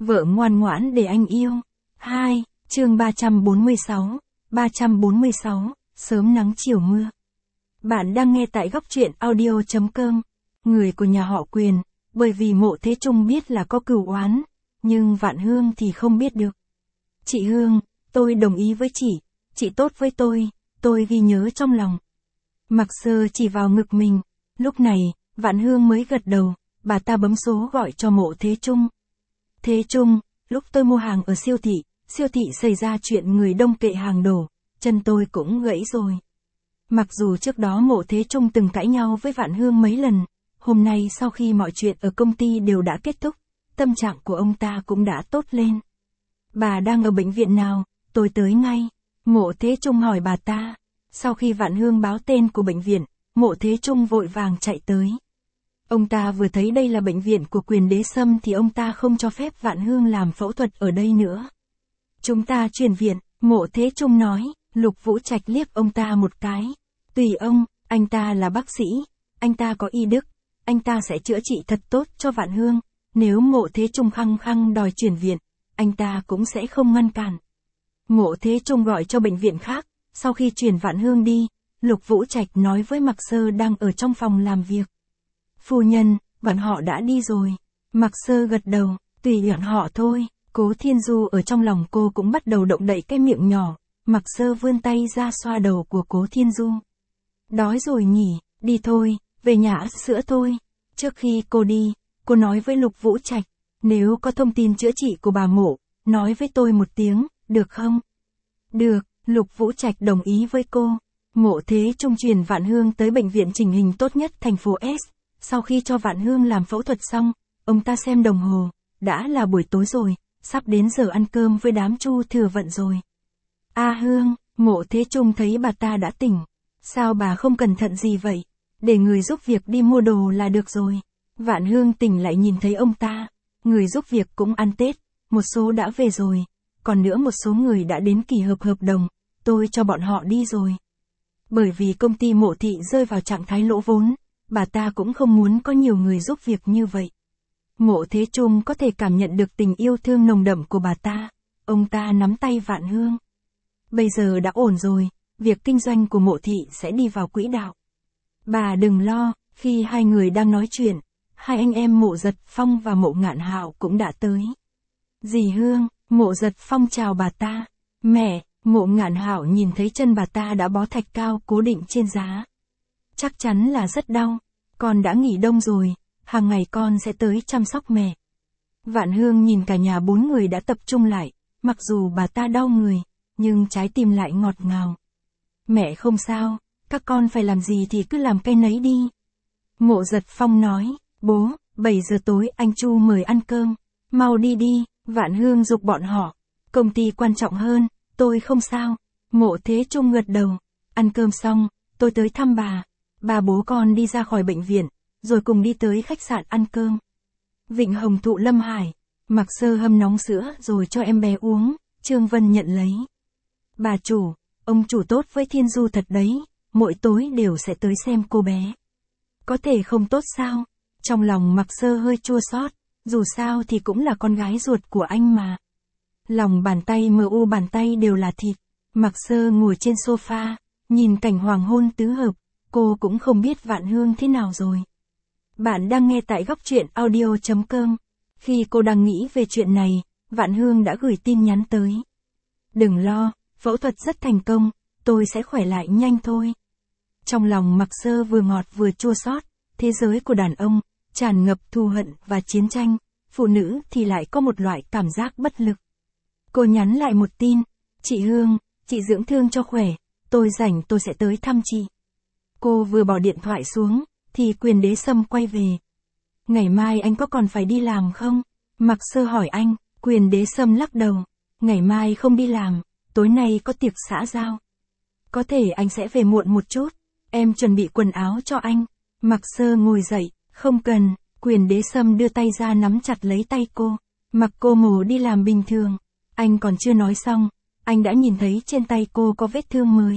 Vợ ngoan ngoãn để anh yêu. 2, chương 346, sớm nắng chiều mưa. Bạn đang nghe tại góc truyện audio.com. Người của nhà họ Quyền, bởi vì Mộ Thế Trung biết là có cừu oán, nhưng Vạn Hương thì không biết được. Chị Hương, tôi đồng ý với chị tốt với tôi ghi nhớ trong lòng. Mặc Sơ chỉ vào ngực mình, lúc này, Vạn Hương mới gật đầu, bà ta bấm số gọi cho Mộ Thế Trung. Thế Trung, lúc tôi mua hàng ở siêu thị xảy ra chuyện người đông kệ hàng đổ, chân tôi cũng gãy rồi. Mặc dù trước đó Mộ Thế Trung từng cãi nhau với Vạn Hương mấy lần, hôm nay sau khi mọi chuyện ở công ty đều đã kết thúc, tâm trạng của ông ta cũng đã tốt lên. Bà đang ở bệnh viện nào, tôi tới ngay. Mộ Thế Trung hỏi bà ta. Sau khi Vạn Hương báo tên của bệnh viện, Mộ Thế Trung vội vàng chạy tới. Ông ta vừa thấy đây là bệnh viện của Quyền Đế Sâm thì ông ta không cho phép Vạn Hương làm phẫu thuật ở đây nữa. Chúng ta chuyển viện, Mộ Thế Trung nói. Lục Vũ Trạch liếc ông ta một cái. Tùy ông, anh ta là bác sĩ, anh ta có y đức, anh ta sẽ chữa trị thật tốt cho Vạn Hương. Nếu Mộ Thế Trung khăng khăng đòi chuyển viện, anh ta cũng sẽ không ngăn cản. Mộ Thế Trung gọi cho bệnh viện khác, sau khi chuyển Vạn Hương đi, Lục Vũ Trạch nói với Mặc Sơ đang ở trong phòng làm việc. Phu nhân, bọn họ đã đi rồi. Mặc Sơ gật đầu, tùy bọn họ thôi. Cố Thiên Du ở trong lòng cô cũng bắt đầu động đậy cái miệng nhỏ. Mặc Sơ vươn tay ra xoa đầu của Cố Thiên Du. Đói rồi nhỉ, đi thôi, về nhà sữa thôi. Trước khi cô đi, cô nói với Lục Vũ Trạch, nếu có thông tin chữa trị của bà Mộ, nói với tôi một tiếng, được không? Được, Lục Vũ Trạch đồng ý với cô. Mộ Thế Trung chuyển Vạn Hương tới bệnh viện chỉnh hình tốt nhất thành phố S. Sau khi cho Vạn Hương làm phẫu thuật xong, ông ta xem đồng hồ, đã là buổi tối rồi, sắp đến giờ ăn cơm với đám Chu Thừa Vận rồi. Hương, Mộ Thế Trung thấy bà ta đã tỉnh. Sao bà không cẩn thận gì vậy? Để người giúp việc đi mua đồ là được rồi. Vạn Hương tỉnh lại nhìn thấy ông ta. Người giúp việc cũng ăn Tết, một số đã về rồi, còn nữa một số người đã đến kỳ hợp đồng, tôi cho bọn họ đi rồi. Bởi vì công ty Mộ Thị rơi vào trạng thái lỗ vốn, bà ta cũng không muốn có nhiều người giúp việc như vậy. Mộ Thế Trung có thể cảm nhận được tình yêu thương nồng đậm của bà ta. Ông ta nắm tay Vạn Hương. Bây giờ đã ổn rồi, việc kinh doanh của Mộ Thị sẽ đi vào quỹ đạo. Bà đừng lo. Khi hai người đang nói chuyện, hai anh em Mộ Giật Phong và Mộ Ngạn Hạo cũng đã tới. Dì Hương, Mộ Giật Phong chào bà ta. Mẹ, Mộ Ngạn Hạo nhìn thấy chân bà ta đã bó thạch cao cố định trên giá. Chắc chắn là rất đau. Con đã nghỉ đông rồi, hàng ngày con sẽ tới chăm sóc mẹ. Vạn Hương nhìn cả nhà bốn người đã tập trung lại, mặc dù bà ta đau người, nhưng trái tim lại ngọt ngào. Mẹ không sao, các con phải làm gì thì cứ làm cái nấy đi. Mộ Giật Phong nói, bố, 7 giờ tối anh Chu mời ăn cơm, mau đi đi. Vạn Hương giục bọn họ, công ty quan trọng hơn, tôi không sao. Mộ Thế Trung gật đầu, ăn cơm xong, tôi tới thăm bà bố con đi ra khỏi bệnh viện, rồi cùng đi tới khách sạn ăn cơm. Vịnh Hồng Thụ Lâm Hải, Mặc Sơ hâm nóng sữa rồi cho em bé uống, Trương Vân nhận lấy. Bà chủ, ông chủ tốt với Thiên Du thật đấy, mỗi tối đều sẽ tới xem cô bé. Có thể không tốt sao? Trong lòng Mặc Sơ hơi chua xót, dù sao thì cũng là con gái ruột của anh mà. Lòng bàn tay bàn tay đều là thịt. Mặc Sơ ngồi trên sofa, nhìn cảnh hoàng hôn tứ hợp, cô cũng không biết Vạn Hương thế nào rồi. Bạn đang nghe tại góc truyện audio.com. Khi cô đang nghĩ về chuyện này, Vạn Hương đã gửi tin nhắn tới. Đừng lo, phẫu thuật rất thành công, tôi sẽ khỏe lại nhanh thôi. Trong lòng Mặc Sơ vừa ngọt vừa chua xót, thế giới của đàn ông, tràn ngập thù hận và chiến tranh, phụ nữ thì lại có một loại cảm giác bất lực. Cô nhắn lại một tin, chị Hương, chị dưỡng thương cho khỏe, tôi rảnh tôi sẽ tới thăm chị. Cô vừa bỏ điện thoại xuống, thì Quyền Đế Sâm quay về. Ngày mai anh có còn phải đi làm không? Mặc Sơ hỏi anh. Quyền Đế Sâm lắc đầu. Ngày mai không đi làm, tối nay có tiệc xã giao. Có thể anh sẽ về muộn một chút, em chuẩn bị quần áo cho anh. Mặc Sơ ngồi dậy, không cần. Quyền Đế Sâm đưa tay ra nắm chặt lấy tay cô. Mặc cô mổ đi làm bình thường. Anh còn chưa nói xong, anh đã nhìn thấy trên tay cô có vết thương mới.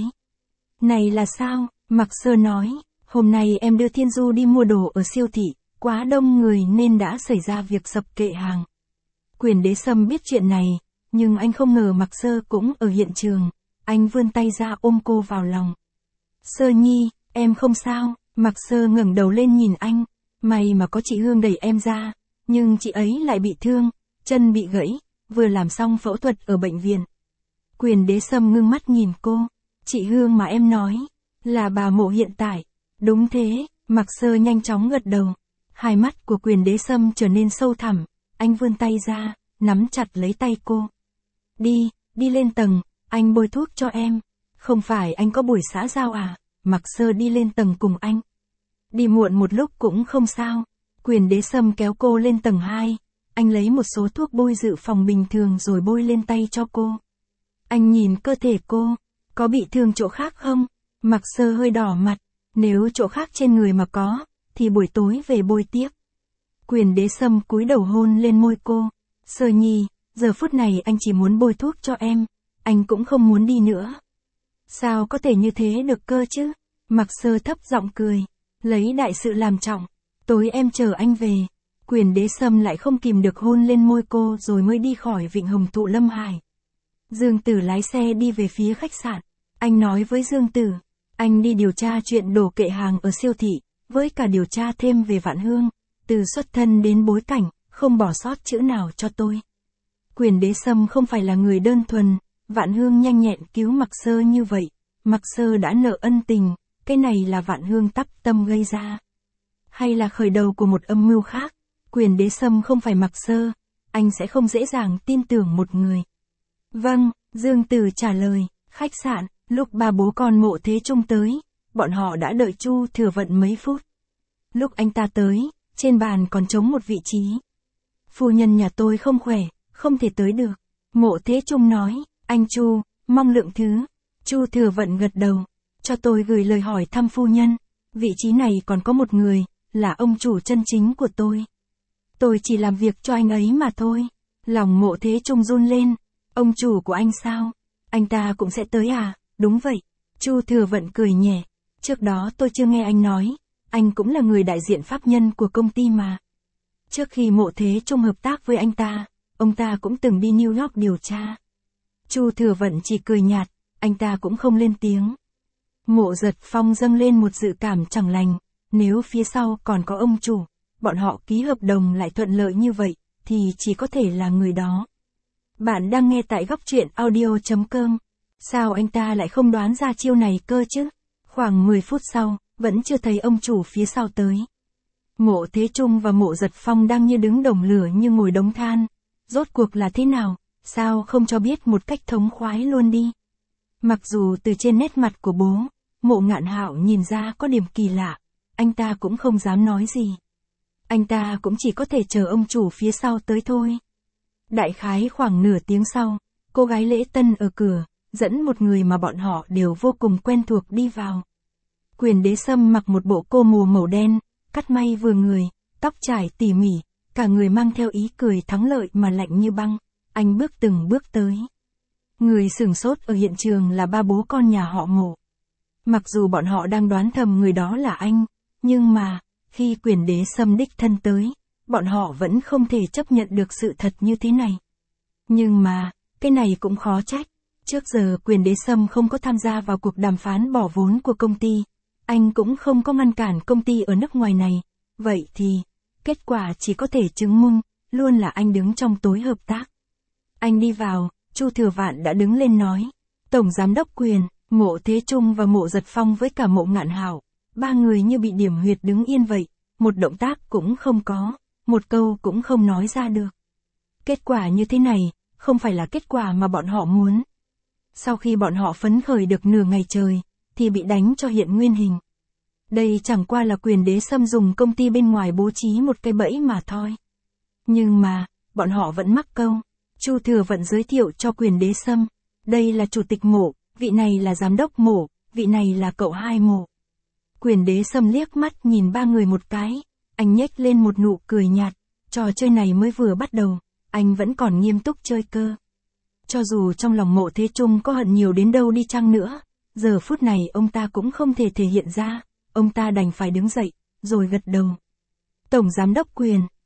Này là sao? Mặc Sơ nói, hôm nay em đưa Thiên Du đi mua đồ ở siêu thị, quá đông người nên đã xảy ra việc sập kệ hàng. Quyền Đế Sâm biết chuyện này, nhưng anh không ngờ Mạc Sơ cũng ở hiện trường. Anh vươn tay ra ôm cô vào lòng. Sơ Nhi, em không sao. Mạc Sơ ngẩng đầu lên nhìn anh. May mà có chị Hương đẩy em ra, nhưng chị ấy lại bị thương, chân bị gãy, vừa làm xong phẫu thuật ở bệnh viện. Quyền Đế Sâm ngưng mắt nhìn cô. Chị Hương mà em nói, là bà Mộ hiện tại. Đúng thế, Mạc Sơ nhanh chóng gật đầu. Hai mắt của Quyền Đế Sâm trở nên sâu thẳm, anh vươn tay ra, nắm chặt lấy tay cô. Đi lên tầng, anh bôi thuốc cho em. Không phải anh có buổi xã giao à? Mạc Sơ đi lên tầng cùng anh. Đi muộn một lúc cũng không sao. Quyền Đế Sâm kéo cô lên tầng 2. Anh lấy một số thuốc bôi dự phòng bình thường rồi bôi lên tay cho cô. Anh nhìn cơ thể cô, có bị thương chỗ khác không? Mạc Sơ hơi đỏ mặt, nếu chỗ khác trên người mà có, thì buổi tối về bôi tiếp. Quyền Đế Sâm cúi đầu hôn lên môi cô. Sơ Nhi, giờ phút này anh chỉ muốn bôi thuốc cho em, anh cũng không muốn đi nữa. Sao có thể như thế được cơ chứ? Mạc Sơ thấp giọng cười, lấy đại sự làm trọng. Tối em chờ anh về. Quyền Đế Sâm lại không kìm được hôn lên môi cô rồi mới đi khỏi Vịnh Hồng Thụ Lâm Hải. Dương Tử lái xe đi về phía khách sạn. Anh nói với Dương Tử, anh đi điều tra chuyện đổ kệ hàng ở siêu thị, với cả điều tra thêm về Vạn Hương, từ xuất thân đến bối cảnh, không bỏ sót chữ nào cho tôi. Quyền Đế Sâm không phải là người đơn thuần, Vạn Hương nhanh nhẹn cứu Mạc Sơ như vậy, Mạc Sơ đã nợ ân tình, cái này là Vạn Hương tắp tâm gây ra. Hay là khởi đầu của một âm mưu khác? Quyền Đế Sâm không phải Mạc Sơ, anh sẽ không dễ dàng tin tưởng một người. Vâng, Dương Tử trả lời. Khách sạn, lúc ba bố con Mộ Thế Trung tới, bọn họ đã đợi Chu Thừa Vận mấy phút. Lúc anh ta tới, trên bàn còn trống một vị trí. Phu nhân nhà tôi không khỏe, không thể tới được. Mộ Thế Trung nói, anh Chu, mong lượng thứ. Chu Thừa Vận gật đầu, cho tôi gửi lời hỏi thăm phu nhân. Vị trí này còn có một người, là ông chủ chân chính của tôi. Tôi chỉ làm việc cho anh ấy mà thôi. Lòng Mộ Thế Trung run lên. Ông chủ của anh sao? Anh ta cũng sẽ tới à? Đúng vậy. Chu Thừa Vận cười nhẹ. Trước đó tôi chưa nghe anh nói. Anh cũng là người đại diện pháp nhân của công ty mà. Trước khi Mộ Thế Trung hợp tác với anh ta, ông ta cũng từng đi New York điều tra. Chu Thừa Vận chỉ cười nhạt, anh ta cũng không lên tiếng. Mộ Giật Phong dâng lên một dự cảm chẳng lành. Nếu phía sau còn có ông chủ, bọn họ ký hợp đồng lại thuận lợi như vậy, thì chỉ có thể là người đó. Bạn đang nghe tại góc truyện audio.com. Sao anh ta lại không đoán ra chiêu này cơ chứ? Khoảng 10 phút sau, vẫn chưa thấy ông chủ phía sau tới. Mộ Thế Trung và Mộ Giật Phong đang như đứng đồng lửa như ngồi đống than. Rốt cuộc là thế nào? Sao không cho biết một cách thống khoái luôn đi? Mặc dù từ trên nét mặt của bố, Mộ Ngạn Hạo nhìn ra có điểm kỳ lạ, anh ta cũng không dám nói gì. Anh ta cũng chỉ có thể chờ ông chủ phía sau tới thôi. Đại khái khoảng nửa tiếng sau, cô gái lễ tân ở cửa, dẫn một người mà bọn họ đều vô cùng quen thuộc đi vào. Quyền Đế Sâm mặc một bộ cô mùa màu đen, cắt may vừa người, tóc trải tỉ mỉ, cả người mang theo ý cười thắng lợi mà lạnh như băng. Anh bước từng bước tới. Người sửng sốt ở hiện trường là ba bố con nhà họ Mộ. Mặc dù bọn họ đang đoán thầm người đó là anh, nhưng mà, khi Quyền Đế Sâm đích thân tới, bọn họ vẫn không thể chấp nhận được sự thật như thế này. Nhưng mà, cái này cũng khó trách. Trước giờ Quyền Đế Sâm không có tham gia vào cuộc đàm phán bỏ vốn của công ty. Anh cũng không có ngăn cản công ty ở nước ngoài này. Vậy thì, kết quả chỉ có thể chứng minh, luôn là anh đứng trong tối hợp tác. Anh đi vào, Chu Thừa Vạn đã đứng lên nói. Tổng Giám đốc Quyền, Mộ Thế Trung và Mộ Giật Phong với cả Mộ Ngạn Hạo, ba người như bị điểm huyệt đứng yên vậy. Một động tác cũng không có, một câu cũng không nói ra được. Kết quả như thế này, không phải là kết quả mà bọn họ muốn. Sau khi bọn họ phấn khởi được nửa ngày trời, thì bị đánh cho hiện nguyên hình. Đây chẳng qua là Quyền Đế Sâm dùng công ty bên ngoài bố trí một cái bẫy mà thôi. Nhưng mà, bọn họ vẫn mắc câu. Chu Thừa Vận giới thiệu cho Quyền Đế Sâm. Đây là chủ tịch Mộ, vị này là giám đốc Mộ, vị này là cậu hai Mộ. Quyền Đế Sâm liếc mắt nhìn ba người một cái. Anh nhếch lên một nụ cười nhạt. Trò chơi này mới vừa bắt đầu, anh vẫn còn nghiêm túc chơi cơ. Cho dù trong lòng Mộ Thế Trung có hận nhiều đến đâu đi chăng nữa, giờ phút này ông ta cũng không thể thể hiện ra. Ông ta đành phải đứng dậy, rồi gật đầu. Tổng Giám đốc Quyền,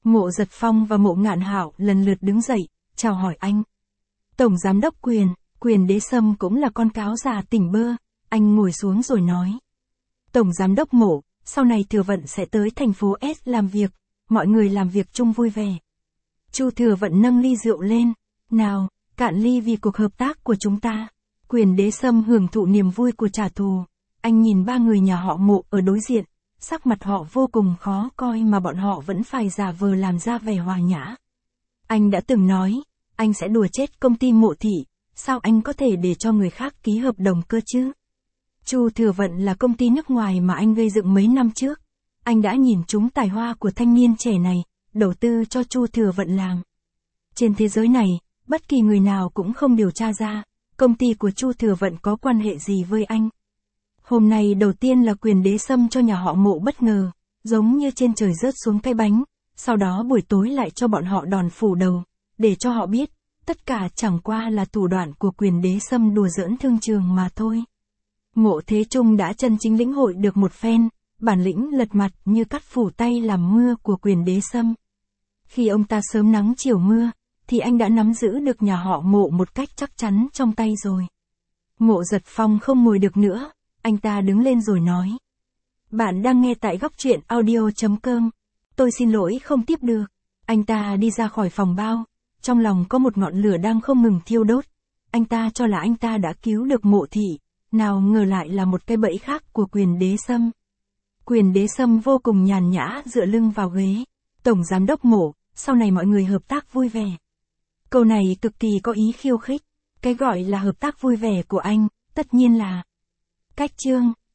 Mộ Giật Phong và Mộ Ngạn Hạo lần lượt đứng dậy, chào hỏi anh. Tổng giám đốc Quyền Đế Sâm cũng là con cáo già tỉnh bơ, anh ngồi xuống rồi nói. Tổng giám đốc Mộ, sau này Thừa Vận sẽ tới thành phố S làm việc, mọi người làm việc chung vui vẻ. Chu Thừa Vận nâng ly rượu lên, nào, cạn ly vì cuộc hợp tác của chúng ta. Quyền Đế Sâm hưởng thụ niềm vui của trả thù, anh nhìn ba người nhà họ Mộ ở đối diện, sắc mặt họ vô cùng khó coi mà bọn họ vẫn phải giả vờ làm ra vẻ hòa nhã. Anh đã từng nói, anh sẽ đùa chết công ty Mộ Thị, sao anh có thể để cho người khác ký hợp đồng cơ chứ? Chu Thừa Vận là công ty nước ngoài mà anh gây dựng mấy năm trước. Anh đã nhìn trúng tài hoa của thanh niên trẻ này, đầu tư cho Chu Thừa Vận làm. Trên thế giới này, bất kỳ người nào cũng không điều tra ra, công ty của Chu Thừa Vận có quan hệ gì với anh. Hôm nay đầu tiên là Quyền Đế Sâm cho nhà họ Mộ bất ngờ, giống như trên trời rớt xuống cái bánh, sau đó buổi tối lại cho bọn họ đòn phủ đầu, để cho họ biết, tất cả chẳng qua là thủ đoạn của Quyền Đế Sâm đùa giỡn thương trường mà thôi. Mộ Thế Trung đã chân chính lĩnh hội được một phen, bản lĩnh lật mặt như cắt phủ tay làm mưa của Quyền Đế Sâm. Khi ông ta sớm nắng chiều mưa, thì anh đã nắm giữ được nhà họ Mộ một cách chắc chắn trong tay rồi. Mộ Giật Phong không ngồi được nữa, anh ta đứng lên rồi nói. Bạn đang nghe tại Góc Truyện Audio.com. Tôi xin lỗi không tiếp được. Anh ta đi ra khỏi phòng bao, trong lòng có một ngọn lửa đang không ngừng thiêu đốt. Anh ta cho là anh ta đã cứu được Mộ Thị, nào ngờ lại là một cái bẫy khác của Quyền Đế Sâm. Quyền Đế Sâm vô cùng nhàn nhã dựa lưng vào ghế. Tổng giám đốc Mộ, sau này mọi người hợp tác vui vẻ. Câu này cực kỳ có ý khiêu khích. Cái gọi là hợp tác vui vẻ của anh, tất nhiên là cách chương.